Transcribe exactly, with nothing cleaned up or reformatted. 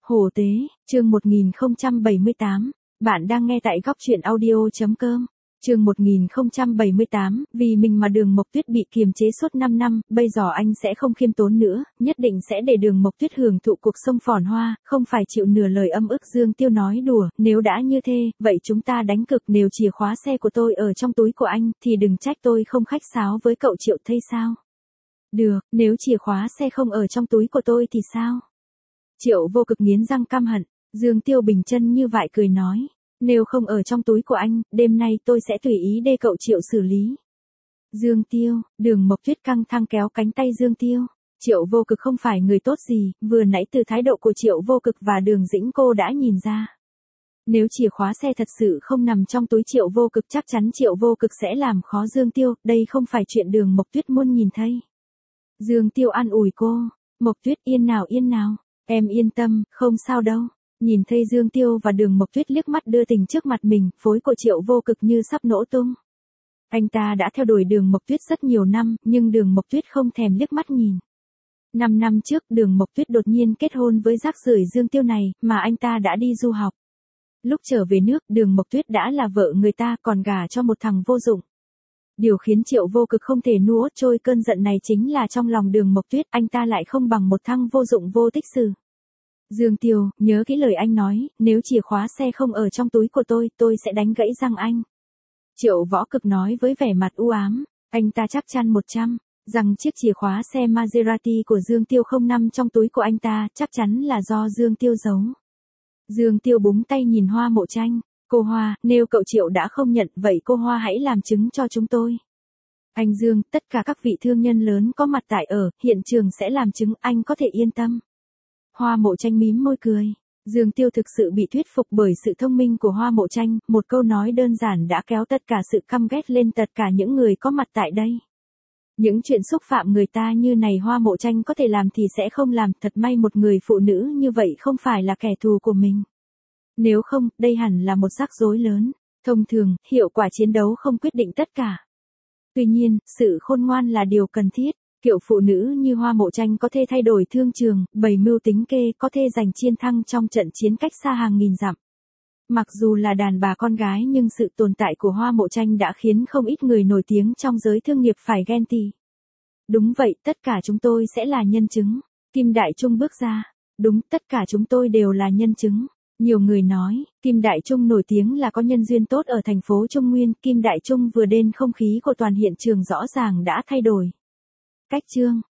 Hồ Tế, chương một nghìn không trăm bảy mươi tám, bạn đang nghe tại góc truyện audio.com. Chương một nghìn không trăm bảy mươi tám, vì mình mà Đường Mộc Tuyết bị kiềm chế suốt năm năm, bây giờ anh sẽ không khiêm tốn nữa, nhất định sẽ để Đường Mộc Tuyết hưởng thụ cuộc sống phồn hoa, không phải chịu nửa lời âm ức. Dương Tiêu nói đùa, nếu đã như thế, vậy chúng ta đánh cực. Nếu chìa khóa xe của tôi ở trong túi của anh, thì đừng trách tôi không khách sáo với cậu Triệu Thây sao. Được, nếu chìa khóa xe không ở trong túi của tôi thì sao? Triệu Vô Cực nghiến răng căm hận. Dương Tiêu bình chân như vậy cười nói, nếu không ở trong túi của anh, đêm nay tôi sẽ tùy ý để cậu Triệu xử lý. Dương Tiêu, Đường Mộc Tuyết căng thẳng kéo cánh tay Dương Tiêu. Triệu Vô Cực không phải người tốt gì, vừa nãy từ thái độ của Triệu Vô Cực và Đường Dĩnh cô đã nhìn ra. Nếu chìa khóa xe thật sự không nằm trong túi Triệu Vô Cực, chắc chắn Triệu Vô Cực sẽ làm khó Dương Tiêu, đây không phải chuyện Đường Mộc Tuyết muốn nhìn thấy. Dương Tiêu an ủi cô, Mộc Tuyết yên nào yên nào, em yên tâm, không sao đâu. Nhìn thấy Dương Tiêu và Đường Mộc Tuyết liếc mắt đưa tình trước mặt mình, phối của Triệu Vô Cực như sắp nổ tung. Anh ta đã theo đuổi Đường Mộc Tuyết rất nhiều năm, nhưng Đường Mộc Tuyết không thèm liếc mắt nhìn. Năm năm trước, Đường Mộc Tuyết đột nhiên kết hôn với rác rưởi Dương Tiêu này, mà anh ta đã đi du học. Lúc trở về nước, Đường Mộc Tuyết đã là vợ người ta, còn gả cho một thằng vô dụng. Điều khiến Triệu Vô Cực không thể nuốt trôi cơn giận này chính là trong lòng Đường Mộc Tuyết, anh ta lại không bằng một thằng vô dụng vô tích sự. Dương Tiêu, nhớ kỹ lời anh nói, nếu chìa khóa xe không ở trong túi của tôi, tôi sẽ đánh gãy răng anh. Triệu Võ Cực nói với vẻ mặt u ám, anh ta chắc chắn một trăm, rằng chiếc chìa khóa xe Maserati của Dương Tiêu không nằm trong túi của anh ta, chắc chắn là do Dương Tiêu giấu. Dương Tiêu búng tay nhìn Hoa Mộ Tranh, cô Hoa, nếu cậu Triệu đã không nhận, vậy cô Hoa hãy làm chứng cho chúng tôi. Anh Dương, tất cả các vị thương nhân lớn có mặt tại ở hiện trường sẽ làm chứng, anh có thể yên tâm. Hoa Mộ Tranh mím môi cười. Dương Tiêu thực sự bị thuyết phục bởi sự thông minh của Hoa Mộ Tranh, một câu nói đơn giản đã kéo tất cả sự căm ghét lên tất cả những người có mặt tại đây. Những chuyện xúc phạm người ta như này Hoa Mộ Tranh có thể làm thì sẽ không làm, thật may một người phụ nữ như vậy không phải là kẻ thù của mình. Nếu không, đây hẳn là một rắc rối lớn. Thông thường, hiệu quả chiến đấu không quyết định tất cả. Tuy nhiên, sự khôn ngoan là điều cần thiết. Kiểu phụ nữ như Hoa Mộ Tranh có thể thay đổi thương trường, bày mưu tính kê, có thể giành chiến thắng trong trận chiến cách xa hàng nghìn dặm. Mặc dù là đàn bà con gái nhưng sự tồn tại của Hoa Mộ Tranh đã khiến không ít người nổi tiếng trong giới thương nghiệp phải ghen tị. Đúng vậy, tất cả chúng tôi sẽ là nhân chứng. Kim Đại Trung bước ra. Đúng, tất cả chúng tôi đều là nhân chứng. Nhiều người nói, Kim Đại Trung nổi tiếng là có nhân duyên tốt ở thành phố Trung Nguyên. Kim Đại Trung vừa đến, không khí của toàn hiện trường rõ ràng đã thay đổi. Cách chương